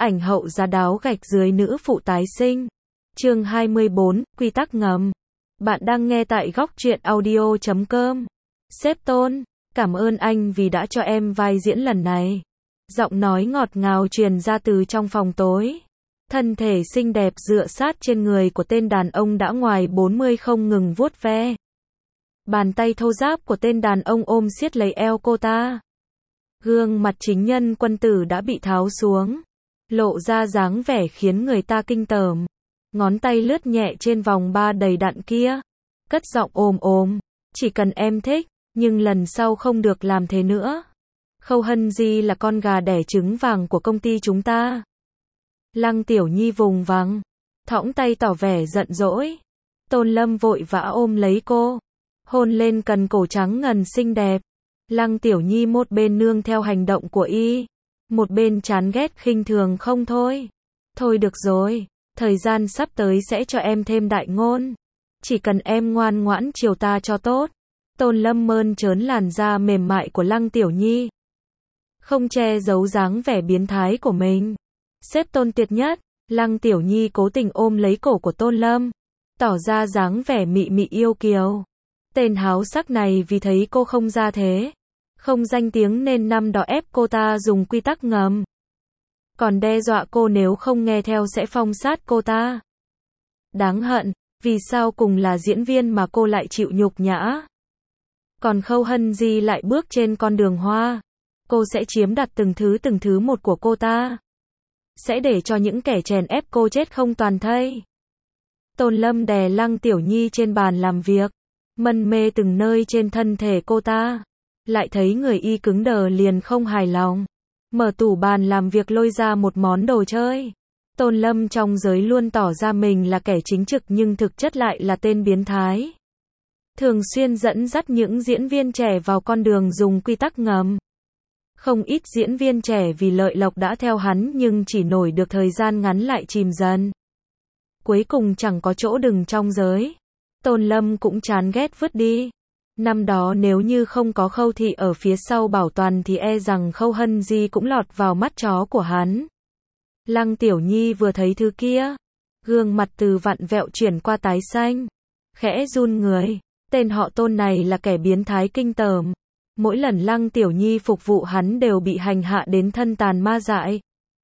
ảnh hậu giá đáo gạch dưới nữ phụ tái sinh. Chương 24, quy tắc ngầm. Bạn đang nghe tại góc truyện audio.com. Sếp Tôn, cảm ơn anh vì đã cho em vai diễn lần này. Giọng nói ngọt ngào truyền ra từ trong phòng tối. Thân thể xinh đẹp dựa sát trên người của tên đàn ông đã ngoài 40 không ngừng vuốt ve. Bàn tay thô ráp của tên đàn ông ôm siết lấy eo cô ta. Gương mặt chính nhân quân tử đã bị tháo xuống, lộ ra dáng vẻ khiến người ta kinh tởm. Ngón tay lướt nhẹ trên vòng ba đầy đặn kia, cất giọng ồm ồm, chỉ cần em thích, nhưng lần sau không được làm thế nữa. Khâu Hân Di là con gà đẻ trứng vàng của công ty chúng ta. Lăng Tiểu Nhi vùng vằng, thõng tay tỏ vẻ giận dỗi. Tôn Lâm vội vã ôm lấy cô, hôn lên cần cổ trắng ngần xinh đẹp. Lăng Tiểu Nhi một bên nương theo hành động của y, một bên chán ghét khinh thường không thôi. Thôi được rồi, thời gian sắp tới sẽ cho em thêm đại ngôn. Chỉ cần em ngoan ngoãn chiều ta cho tốt. Tôn Lâm mơn trớn làn da mềm mại của Lăng Tiểu Nhi, không che giấu dáng vẻ biến thái của mình. Sếp Tôn tuyệt nhất. Lăng Tiểu Nhi cố tình ôm lấy cổ của Tôn Lâm, tỏ ra dáng vẻ mị mị yêu kiều. Tên háo sắc này vì thấy cô không ra thế, không danh tiếng nên năm đó ép cô ta dùng quy tắc ngầm. Còn đe dọa cô nếu không nghe theo sẽ phong sát cô ta. Đáng hận, vì sao cùng là diễn viên mà cô lại chịu nhục nhã. Còn Khâu Hân Di lại bước trên con đường hoa. Cô sẽ chiếm đặt từng thứ một của cô ta. Sẽ để cho những kẻ chèn ép cô chết không toàn thây. Tôn Lâm đè Lăng Tiểu Nhi trên bàn làm việc, mân mê từng nơi trên thân thể cô ta. Lại thấy người y cứng đờ liền không hài lòng. Mở tủ bàn làm việc lôi ra một món đồ chơi. Tôn Lâm trong giới luôn tỏ ra mình là kẻ chính trực nhưng thực chất lại là tên biến thái. Thường xuyên dẫn dắt những diễn viên trẻ vào con đường dùng quy tắc ngầm. Không ít diễn viên trẻ vì lợi lộc đã theo hắn nhưng chỉ nổi được thời gian ngắn lại chìm dần. Cuối cùng chẳng có chỗ đừng trong giới. Tôn Lâm cũng chán ghét vứt đi. Năm đó nếu như không có Khâu Thị ở phía sau bảo toàn thì e rằng Khâu Hân Di cũng lọt vào mắt chó của hắn. Lăng Tiểu Nhi vừa thấy thứ kia, gương mặt từ vặn vẹo chuyển qua tái xanh, khẽ run người. Tên họ Tôn này là kẻ biến thái kinh tởm. Mỗi lần Lăng Tiểu Nhi phục vụ hắn đều bị hành hạ đến thân tàn ma dại.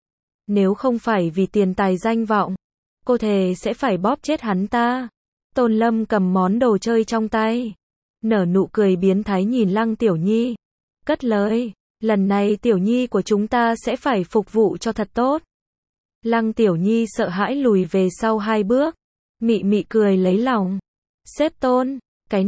Nếu không phải vì tiền tài danh vọng, cô thề sẽ phải bóp chết hắn ta. Tôn Lâm cầm món đồ chơi trong tay, nở nụ cười biến thái nhìn Lăng Tiểu Nhi, cất lời, lần này Tiểu Nhi của chúng ta sẽ phải phục vụ cho thật tốt. Lăng Tiểu Nhi sợ hãi lùi về sau 2 bước, mị mị cười lấy lòng. Sếp Tôn, cái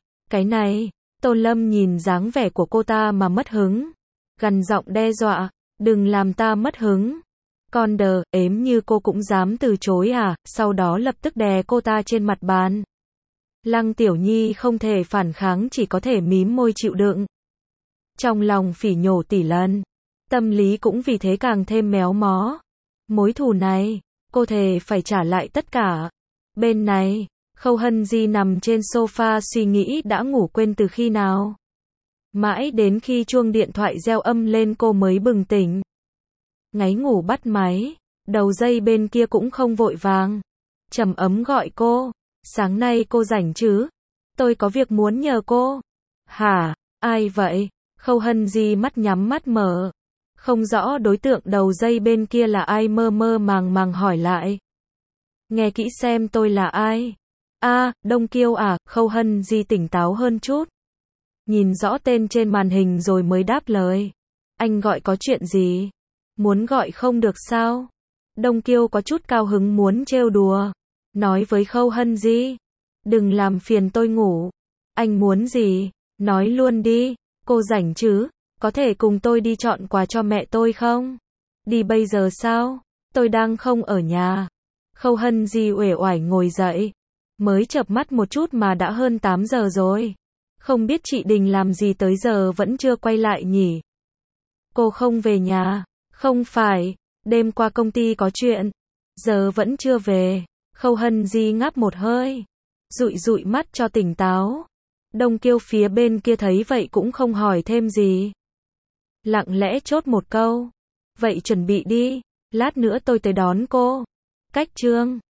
này. Tôn Lâm nhìn dáng vẻ của cô ta mà mất hứng, gằn giọng đe dọa, đừng làm ta mất hứng. Con đờ, ếm như cô cũng dám từ chối à, sau đó lập tức đè cô ta trên mặt bàn. Lăng Tiểu Nhi không thể phản kháng chỉ có thể mím môi chịu đựng. Trong lòng phỉ nhổ tỷ lần, tâm lý cũng vì thế càng thêm méo mó. Mối thù này, cô thề phải trả lại tất cả. Bên này, Khâu Hân Di nằm trên sofa suy nghĩ đã ngủ quên từ khi nào. Mãi đến khi chuông điện thoại reo âm lên cô mới bừng tỉnh. Ngáy ngủ bắt máy, đầu dây bên kia cũng không vội vàng. Trầm ấm gọi cô, sáng nay cô rảnh chứ? Tôi có việc muốn nhờ cô. Hả, ai vậy? Khâu Hân Di mắt nhắm mắt mở. Không rõ đối tượng đầu dây bên kia là ai mơ mơ màng màng hỏi lại. Nghe kỹ xem tôi là ai. Đông Kiêu à, Khâu Hân Di tỉnh táo hơn chút. Nhìn rõ tên trên màn hình rồi mới đáp lời. Anh gọi có chuyện gì? Muốn gọi không được sao? Đông Kiêu có chút cao hứng muốn trêu đùa. Nói với Khâu Hân Di. Đừng làm phiền tôi ngủ. Anh muốn gì? Nói luôn đi. Cô rảnh chứ? Có thể cùng tôi đi chọn quà cho mẹ tôi không? Đi bây giờ sao? Tôi đang không ở nhà. Khâu Hân Di uể oải ngồi dậy. Mới chợp mắt một chút mà đã hơn 8 giờ rồi. Không biết chị Đình làm gì tới giờ vẫn chưa quay lại nhỉ? Cô không về nhà. Không phải, đêm qua công ty có chuyện. Giờ vẫn chưa về. Khâu Hân Di ngáp một hơi, dụi dụi mắt cho tỉnh táo. Đông Kiêu phía bên kia thấy vậy cũng không hỏi thêm gì. Lặng lẽ chốt một câu. Vậy chuẩn bị đi. Lát nữa tôi tới đón cô. Cách chương